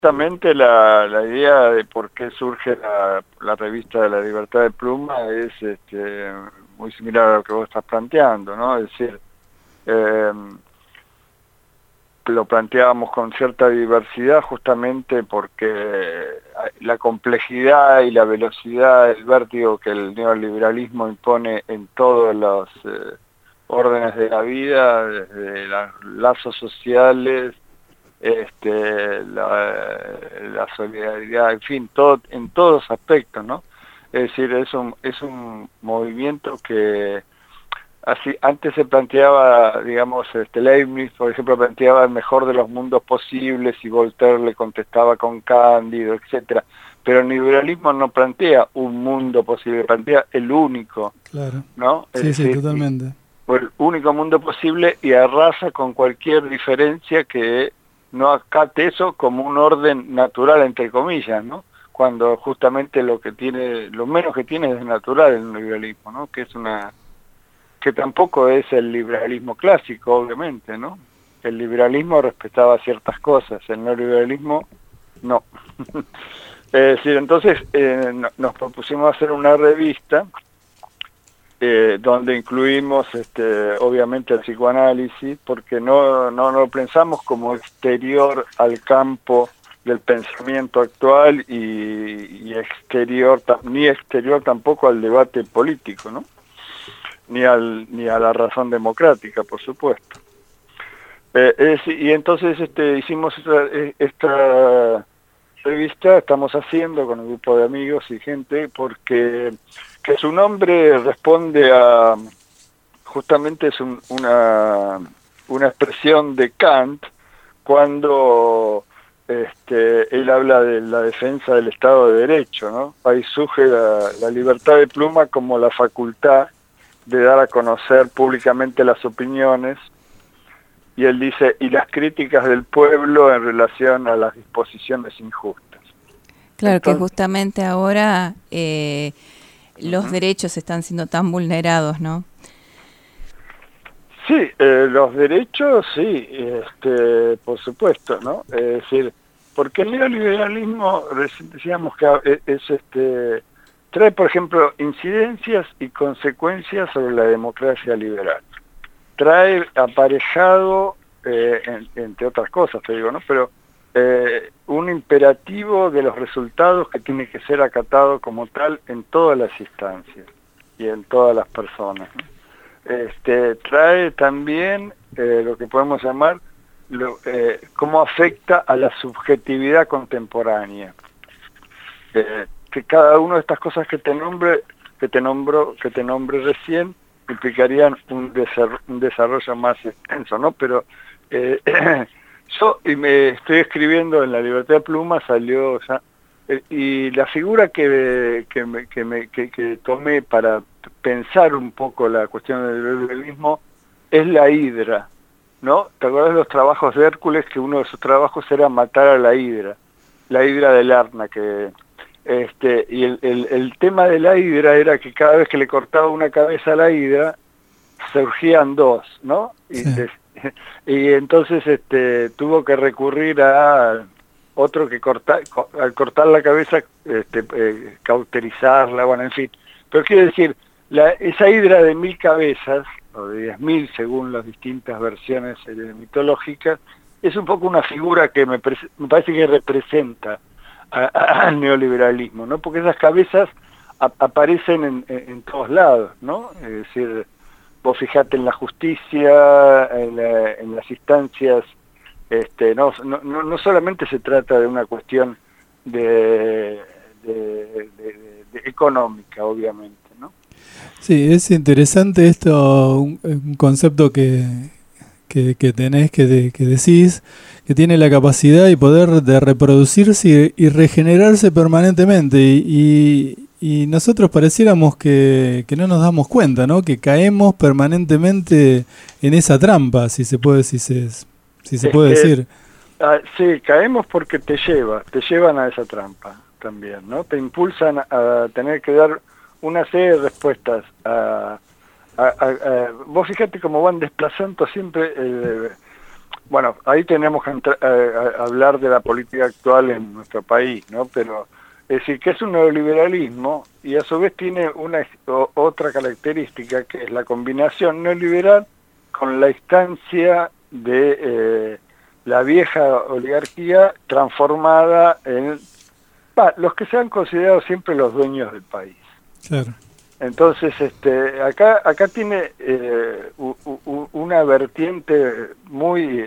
justamente la idea de por qué surge la revista de la Libertad de Pluma es muy similar a lo que vos estás planteando, ¿no? Es decir, eh, lo planteábamos con cierta diversidad justamente porque la complejidad y la velocidad, el vértigo que el neoliberalismo impone en todos los órdenes de la vida, desde los lazos sociales, la solidaridad, en fin, todo, en todos los aspectos, ¿no? Es decir, es un movimiento que así antes se planteaba, digamos, Leibniz, por ejemplo, planteaba el mejor de los mundos posibles y Voltaire le contestaba con Cándido, etcétera. Pero el liberalismo no plantea un mundo posible, plantea el único, Claro. ¿no? Es Sí, sí, decir, totalmente. el único mundo posible y arrasa con cualquier diferencia que no acate eso como un orden natural, entre comillas, ¿no? Cuando justamente lo menos que tiene es natural el liberalismo, ¿no? Que tampoco es el liberalismo clásico, obviamente, ¿no? El liberalismo respetaba ciertas cosas, el neoliberalismo no. Es decir, entonces nos propusimos hacer una revista donde incluimos obviamente el psicoanálisis, porque no lo pensamos como exterior al campo del pensamiento actual y exterior, ni exterior tampoco al debate político, ¿no? Ni a la razón democrática, por supuesto. Y entonces hicimos esta revista, estamos haciendo con un grupo de amigos y gente, porque que su nombre responde a, justamente es una expresión de Kant, cuando él habla de la defensa del Estado de Derecho, ¿no? Ahí surge la libertad de pluma como la facultad de dar a conocer públicamente las opiniones, y él dice, y las críticas del pueblo en relación a las disposiciones injustas. Claro, que Entonces, justamente ahora los uh-huh. derechos están siendo tan vulnerados, ¿no? Sí, los derechos, sí, por supuesto, ¿no? Es decir, porque el neoliberalismo, decíamos que trae, por ejemplo, incidencias y consecuencias sobre la democracia liberal. Trae aparejado, entre otras cosas, te digo, ¿no? Pero un imperativo de los resultados que tiene que ser acatado como tal en todas las instancias y en todas las personas, ¿no? Trae también lo que podemos llamar cómo afecta a la subjetividad contemporánea, que cada una de estas cosas que te nombre recién implicarían un desarrollo más extenso, ¿no? Pero yo me estoy escribiendo en La Libertad de Pluma, salió ya, y la figura que tomé para pensar un poco la cuestión del liberalismo es la hidra, ¿no? ¿Te acuerdas de los trabajos de Hércules, que uno de sus trabajos era matar a la hidra del Larna, y el tema de la hidra era que cada vez que le cortaba una cabeza a la hidra, surgían dos, ¿no? Sí. Y entonces tuvo que recurrir a otro que al cortar la cabeza, cauterizarla, bueno, en fin. Pero quiero decir, esa hidra de 1000 cabezas, o de 10.000 según las distintas versiones mitológicas, es un poco una figura que me parece que representa al neoliberalismo, ¿no? Porque esas cabezas aparecen en todos lados, ¿no? Es decir, vos fijate en la justicia, en las instancias, no solamente se trata de una cuestión de económica, obviamente, ¿no? Sí, es interesante esto, un concepto que tenés, que decís, que tiene la capacidad y poder de reproducirse y regenerarse permanentemente. Y nosotros pareciéramos que no nos damos cuenta, ¿no? Que caemos permanentemente en esa trampa, si se puede decir. Sí, caemos porque te llevan a esa trampa también, ¿no? Te impulsan a tener que dar una serie de respuestas vos fíjate cómo van desplazando siempre Bueno, ahí tenemos que hablar de la política actual en nuestro país, ¿no? Pero es decir, que es un neoliberalismo y a su vez tiene otra característica, que es la combinación neoliberal con la instancia de la vieja oligarquía transformada en los que se han considerado siempre los dueños del país. Claro. Entonces, acá tiene una vertiente muy,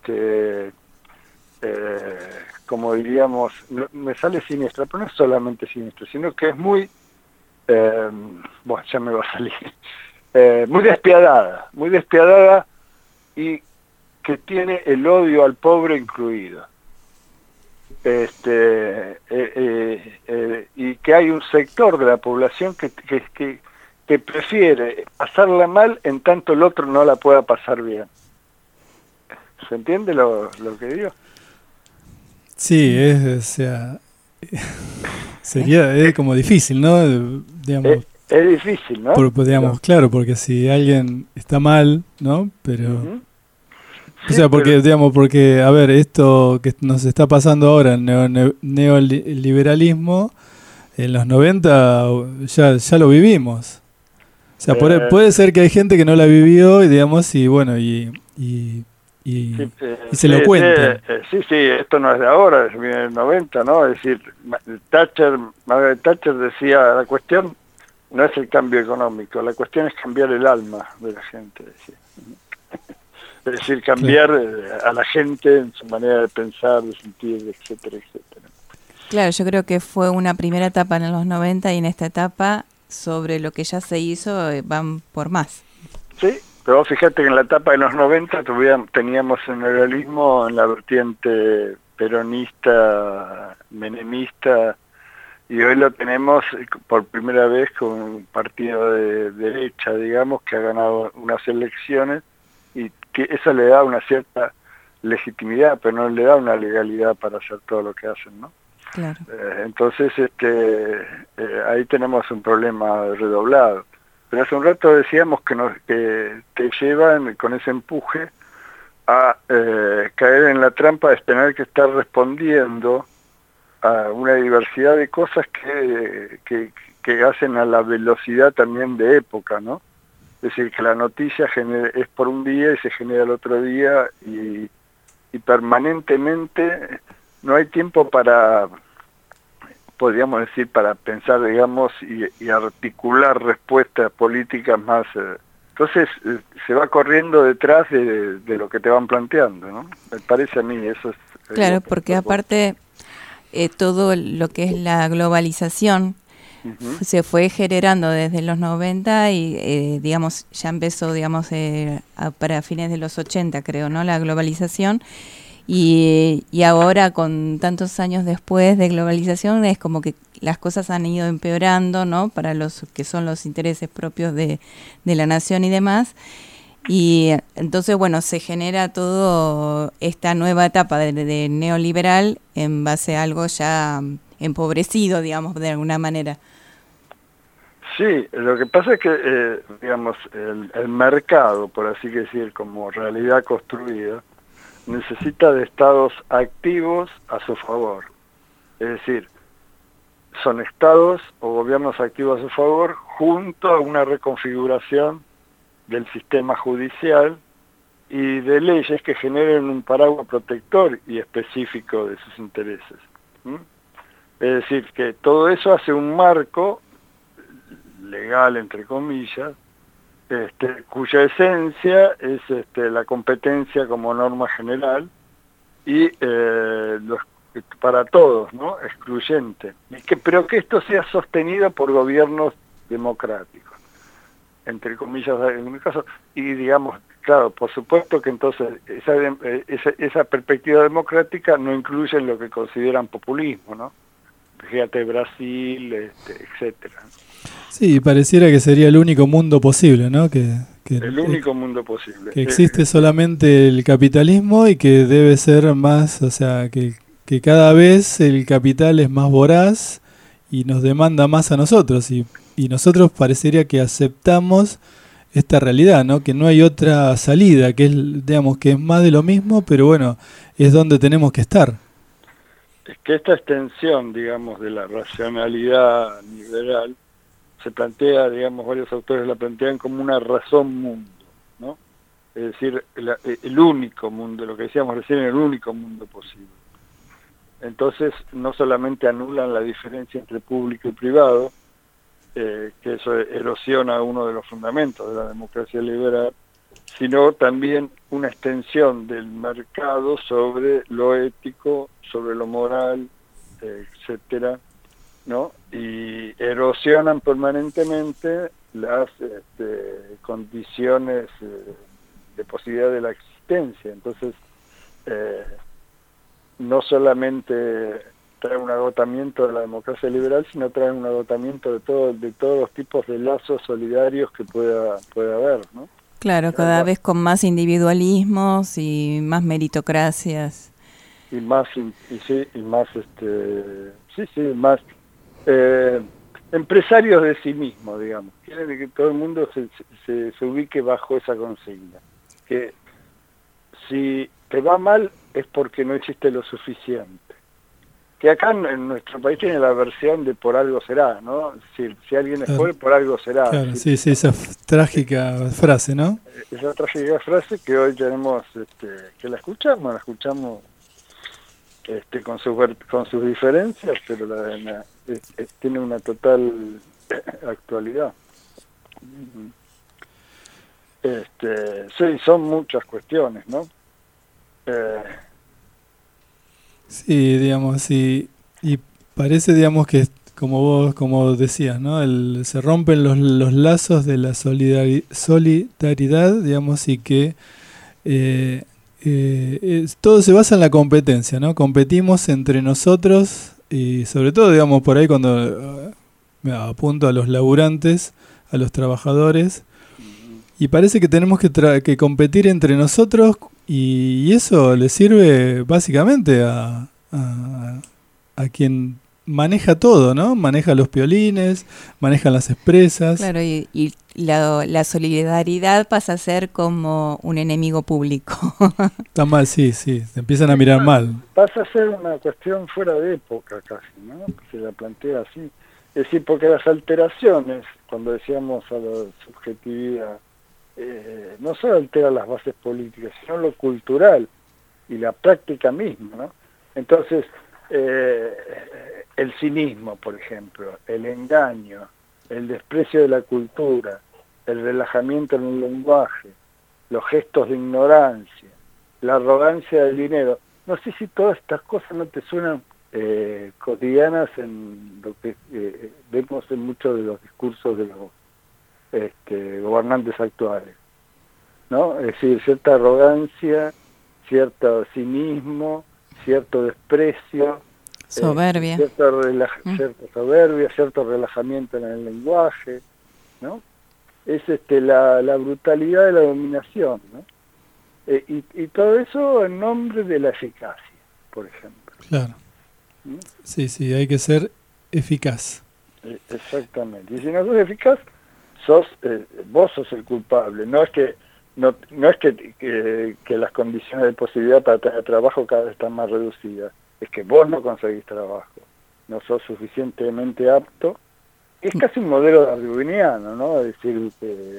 como diríamos, me sale siniestra, pero no es solamente siniestra, sino que es muy, bueno, ya me va a salir, muy despiadada y que tiene el odio al pobre incluido. Y que hay un sector de la población que prefiere pasarla mal en tanto el otro no la pueda pasar bien. ¿Se entiende lo que digo? Sí, o sea, sería como difícil, ¿no? Digamos, es difícil, ¿no? Digamos, claro, porque si alguien está mal, ¿no? Pero... Uh-huh. O sea, porque, digamos, porque, a ver, esto que nos está pasando ahora, el neoliberalismo, en los 90 ya lo vivimos. O sea, puede ser que hay gente que no la vivió, y digamos, y bueno, y se lo cuentan. Sí, esto no es de ahora, es del 90, ¿no? Es decir, Margaret Thatcher decía, la cuestión no es el cambio económico, la cuestión es cambiar el alma de la gente, decía. Es decir, cambiar a la gente en su manera de pensar, de sentir, etcétera, etcétera. Claro, yo creo que fue una primera etapa en los 90 y en esta etapa, sobre lo que ya se hizo, van por más. Sí, pero fíjate que en la etapa de los 90 teníamos el neoliberalismo en la vertiente peronista, menemista, y hoy lo tenemos por primera vez con un partido de derecha, digamos, que ha ganado unas elecciones, y que eso le da una cierta legitimidad, pero no le da una legalidad para hacer todo lo que hacen, ¿no? Claro. Entonces, ahí tenemos un problema redoblado. Pero hace un rato decíamos que te llevan con ese empuje a caer en la trampa de tener que estar respondiendo a una diversidad de cosas que hacen a la velocidad también de época, ¿no? Es decir, que la noticia es por un día y se genera el otro día y permanentemente no hay tiempo podríamos decir, para pensar, digamos, y articular respuestas políticas más. Entonces, se va corriendo detrás de lo que te van planteando, ¿no? Me parece a mí, eso es... Claro, porque aparte, todo lo que es la globalización, uh-huh, se fue generando desde los 90 y, digamos, ya empezó, digamos, para fines de los 80, creo, ¿no? La globalización. Y ahora, con tantos años después de globalización, es como que las cosas han ido empeorando, ¿no? Para los que son los intereses propios de la nación y demás. Y entonces, bueno, se genera todo esta nueva etapa de neoliberal en base a algo ya empobrecido, digamos, de alguna manera. Sí, lo que pasa es que, digamos, el mercado, por así decir, como realidad construida, necesita de estados activos a su favor. Es decir, son estados o gobiernos activos a su favor junto a una reconfiguración del sistema judicial y de leyes que generen un paraguas protector y específico de sus intereses. Es decir, que todo eso hace un marco legal, entre comillas, cuya esencia es la competencia como norma general y para todos, ¿no? Excluyente. Pero que esto sea sostenido por gobiernos democráticos, entre comillas en un caso, y digamos, claro, por supuesto que entonces esa perspectiva democrática no incluye lo que consideran populismo, ¿no? Fíjate, Brasil, etcétera. Sí, pareciera que sería el único mundo posible, ¿no? El único mundo posible. Que existe solamente el capitalismo y que debe ser más, o sea, que cada vez el capital es más voraz y nos demanda más a nosotros. Y nosotros parecería que aceptamos esta realidad, ¿no? Que no hay otra salida, que es, digamos, que es más de lo mismo, pero bueno, es donde tenemos que estar. Es que esta extensión, digamos, de la racionalidad liberal se plantea, digamos, varios autores la plantean como una razón mundo, ¿no? Es decir, el único mundo, lo que decíamos recién, el único mundo posible. Entonces, no solamente anulan la diferencia entre público y privado, que eso erosiona uno de los fundamentos de la democracia liberal, sino también una extensión del mercado sobre lo ético, sobre lo moral, etcétera, ¿no? Y erosionan permanentemente las condiciones de posibilidad de la existencia. Entonces, no solamente trae un agotamiento de la democracia liberal, sino trae un agotamiento de todos los tipos de lazos solidarios que pueda haber, ¿no? Claro, cada vez con más individualismos y más meritocracias. Y más empresarios de sí mismo, digamos. Quieren que todo el mundo se ubique bajo esa consigna. Que si te va mal es porque no hiciste lo suficiente. Que acá en nuestro país tiene la versión de por algo será, ¿no? Si alguien es pobre, por algo será. Claro, sí, esa trágica frase, ¿no? Esa trágica frase que hoy tenemos, que la escuchamos con sus diferencias, pero tiene una total actualidad. Sí, son muchas cuestiones, ¿no? Sí, digamos, y parece, digamos, que como decías, ¿no? Se rompen los lazos de la solidaridad, digamos, y que todo se basa en la competencia, ¿no? Competimos entre nosotros y sobre todo, digamos, por ahí cuando apunto a los laburantes, a los trabajadores, y parece que tenemos que competir entre nosotros y eso le sirve básicamente a quien maneja todo, ¿no? Maneja los piolines, maneja las expresas. Claro, y la solidaridad pasa a ser como un enemigo público. Está mal, sí, se empiezan a mirar mal. Pasa a ser una cuestión fuera de época casi, ¿no? Se la plantea así. Es decir, porque las alteraciones, cuando decíamos a la subjetividad, no solo altera las bases políticas, sino lo cultural y la práctica misma, ¿no? Entonces, el cinismo, por ejemplo, el engaño, el desprecio de la cultura, el relajamiento en el lenguaje, los gestos de ignorancia, la arrogancia del dinero. No sé si todas estas cosas no te suenan cotidianas en lo que vemos en muchos de los discursos de los gobernantes actuales, ¿no? Es decir, cierta arrogancia, cierto cinismo, cierto desprecio, soberbia, cierta soberbia, cierto relajamiento en el lenguaje, ¿no? Es la brutalidad de la dominación, ¿no? Y todo eso en nombre de la eficacia, por ejemplo. Claro. ¿Mm? Sí, hay que ser eficaz. Exactamente. Y si no sos eficaz, vos sos el culpable. No es que las condiciones de posibilidad para tener trabajo cada vez están más reducidas. Es que vos no conseguís trabajo. No sos suficientemente apto. Es casi un modelo darwiniano, ¿no? Es decir,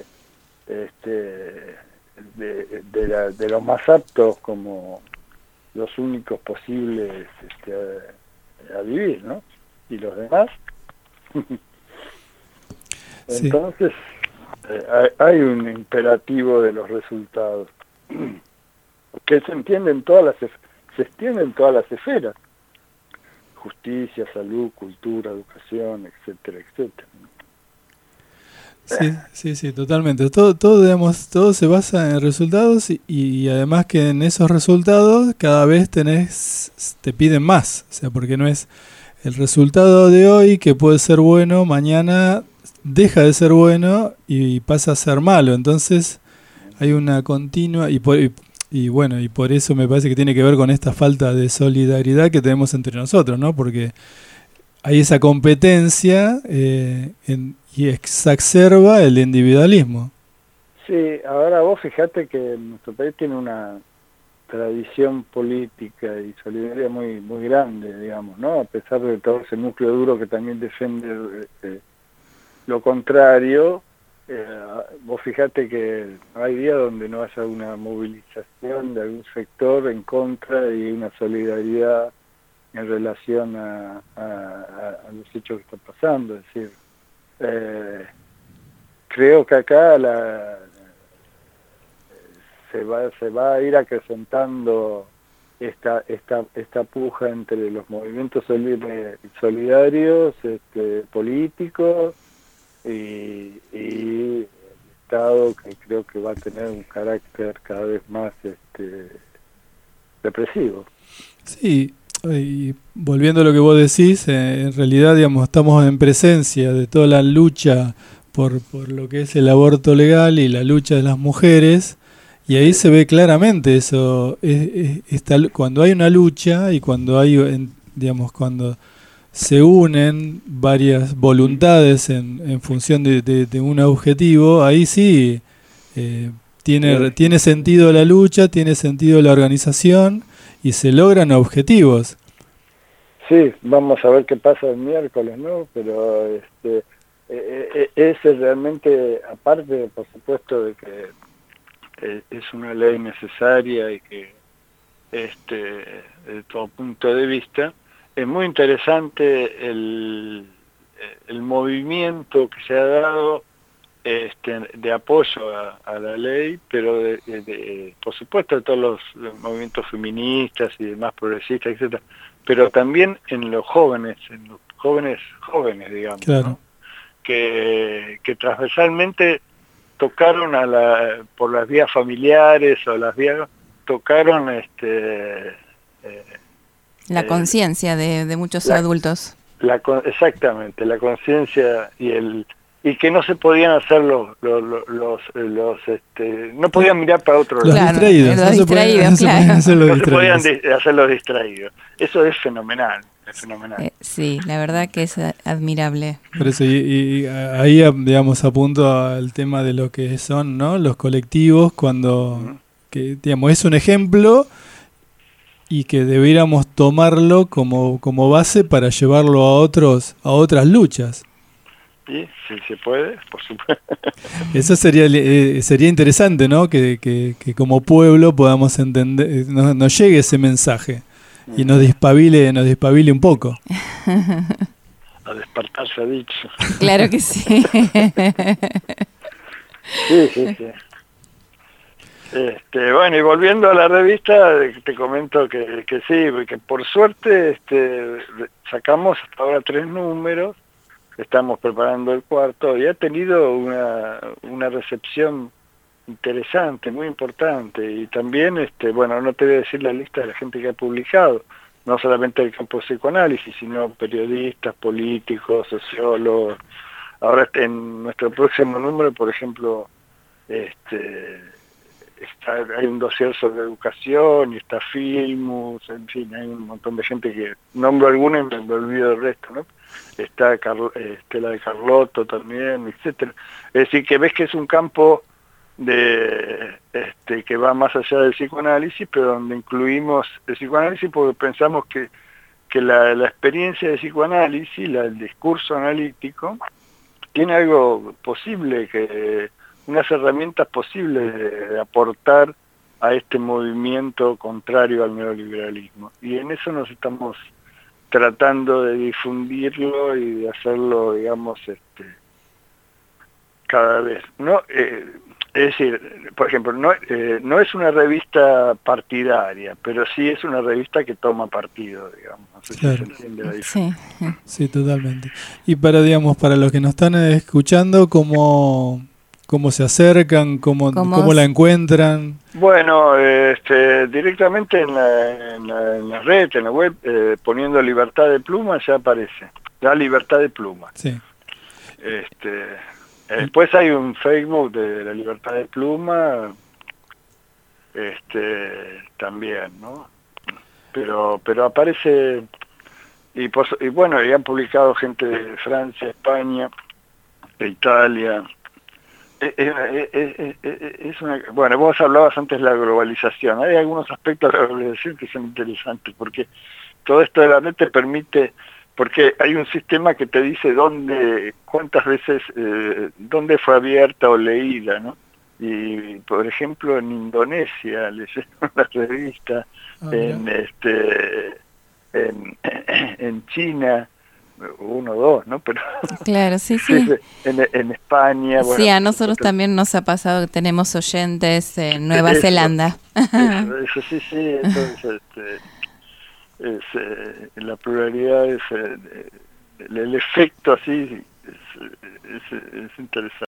de los más aptos como los únicos posibles a vivir, ¿no? Y los demás. Entonces, hay un imperativo de los resultados que se extiende en todas las esferas: justicia, salud, cultura, educación, etcétera, etcétera. Sí, totalmente. Todo se basa en resultados y además que en esos resultados cada vez te piden más, o sea, porque no es el resultado de hoy que puede ser bueno, mañana deja de ser bueno y pasa a ser malo. Entonces hay una continua y por eso me parece que tiene que ver con esta falta de solidaridad que tenemos entre nosotros, ¿no? Porque hay esa competencia y exacerba el individualismo. Sí, ahora vos fijate que nuestro país tiene una tradición política y solidaria muy grande, digamos, ¿no? A pesar de todo ese núcleo duro que también defiende lo contrario, vos fijate que no hay día donde no haya una movilización de algún sector en contra y una solidaridad en relación a los hechos que están pasando. Es decir, creo que acá se va a ir acrecentando esta puja entre los movimientos solidarios, políticos y el Estado, que creo que va a tener un carácter cada vez más represivo. Sí, y volviendo a lo que vos decís, en realidad, digamos, estamos en presencia de toda la lucha por lo que es el aborto legal y la lucha de las mujeres, y ahí se ve claramente eso, cuando hay una lucha y cuando hay, digamos, cuando se unen varias voluntades en función de un objetivo, ahí sí tiene sentido la lucha, tiene sentido la organización y se logran objetivos. Sí, vamos a ver qué pasa el miércoles, ¿no? Pero ese realmente, aparte, por supuesto, de que es una ley necesaria y que, de todo punto de vista, es muy interesante el movimiento que se ha dado de apoyo a la ley, pero por supuesto de todos los movimientos feministas y demás progresistas, etcétera, pero también en los jóvenes, digamos, claro, ¿no? que transversalmente tocaron por las vías familiares o las vías, tocaron la conciencia de muchos adultos. Exactamente, la conciencia y que no se podían hacer no podían mirar para otro lado. Los distraídos, no se podían hacer los distraídos. Eso es fenomenal. Sí, la verdad que es admirable. Por eso, y ahí, digamos, apunto al tema de lo que son, ¿no?, los colectivos, cuando, que, digamos, es un ejemplo y que debiéramos tomarlo como base para llevarlo a otras luchas. Sí, si se puede, por supuesto. Eso sería interesante, ¿no?, que como pueblo podamos entender, nos llegue ese mensaje y nos despabile un poco. A despertar se ha dicho. Claro que sí. Sí. Bueno, y volviendo a la revista, te comento que sí, que por suerte sacamos hasta ahora 3 números, estamos preparando el 4, y ha tenido una recepción interesante, muy importante, y también, bueno, no te voy a decir la lista de la gente que ha publicado, no solamente del campo de psicoanálisis, sino periodistas, políticos, sociólogos. Ahora en nuestro próximo número, por ejemplo, hay un dossier sobre educación, y está Filmus, en fin, hay un montón de gente que nombro alguna y me olvido del resto, ¿no? Está la de Carlotto también, etcétera. Es decir, que ves que es un campo que va más allá del psicoanálisis, pero donde incluimos el psicoanálisis porque pensamos que la experiencia de psicoanálisis, el discurso analítico, tiene algo posible, unas herramientas posibles de aportar a este movimiento contrario al neoliberalismo. Y en eso nos estamos tratando de difundirlo y de hacerlo, digamos, cada vez. No, es decir, por ejemplo, no es una revista partidaria, pero sí es una revista que toma partido, digamos. No sé claro. Si se entiende la diferencia. Sí, totalmente. Y para los que nos están escuchando, ¿cómo se acercan? ¿Cómo la encuentran? Bueno, directamente en la red, en la web, poniendo Libertad de Pluma ya aparece. La Libertad de Pluma. Sí. Después hay un Facebook de la Libertad de Pluma, también, ¿no? Pero aparece, y bueno, y han publicado gente de Francia, España, de Italia, Bueno, vos hablabas antes de la globalización. Hay algunos aspectos de la globalización que son interesantes, porque todo esto de la red te permite, porque hay un sistema que te dice cuántas veces, dónde fue abierta o leída, ¿no? Y, por ejemplo, en Indonesia, leyeron la revista, en China, 1 o 2, ¿no? Pero claro, sí, sí. En España. Sí, bueno, a nosotros también nos ha pasado que tenemos oyentes en Nueva Zelanda. Eso sí, entonces la pluralidad es el efecto así es interesante.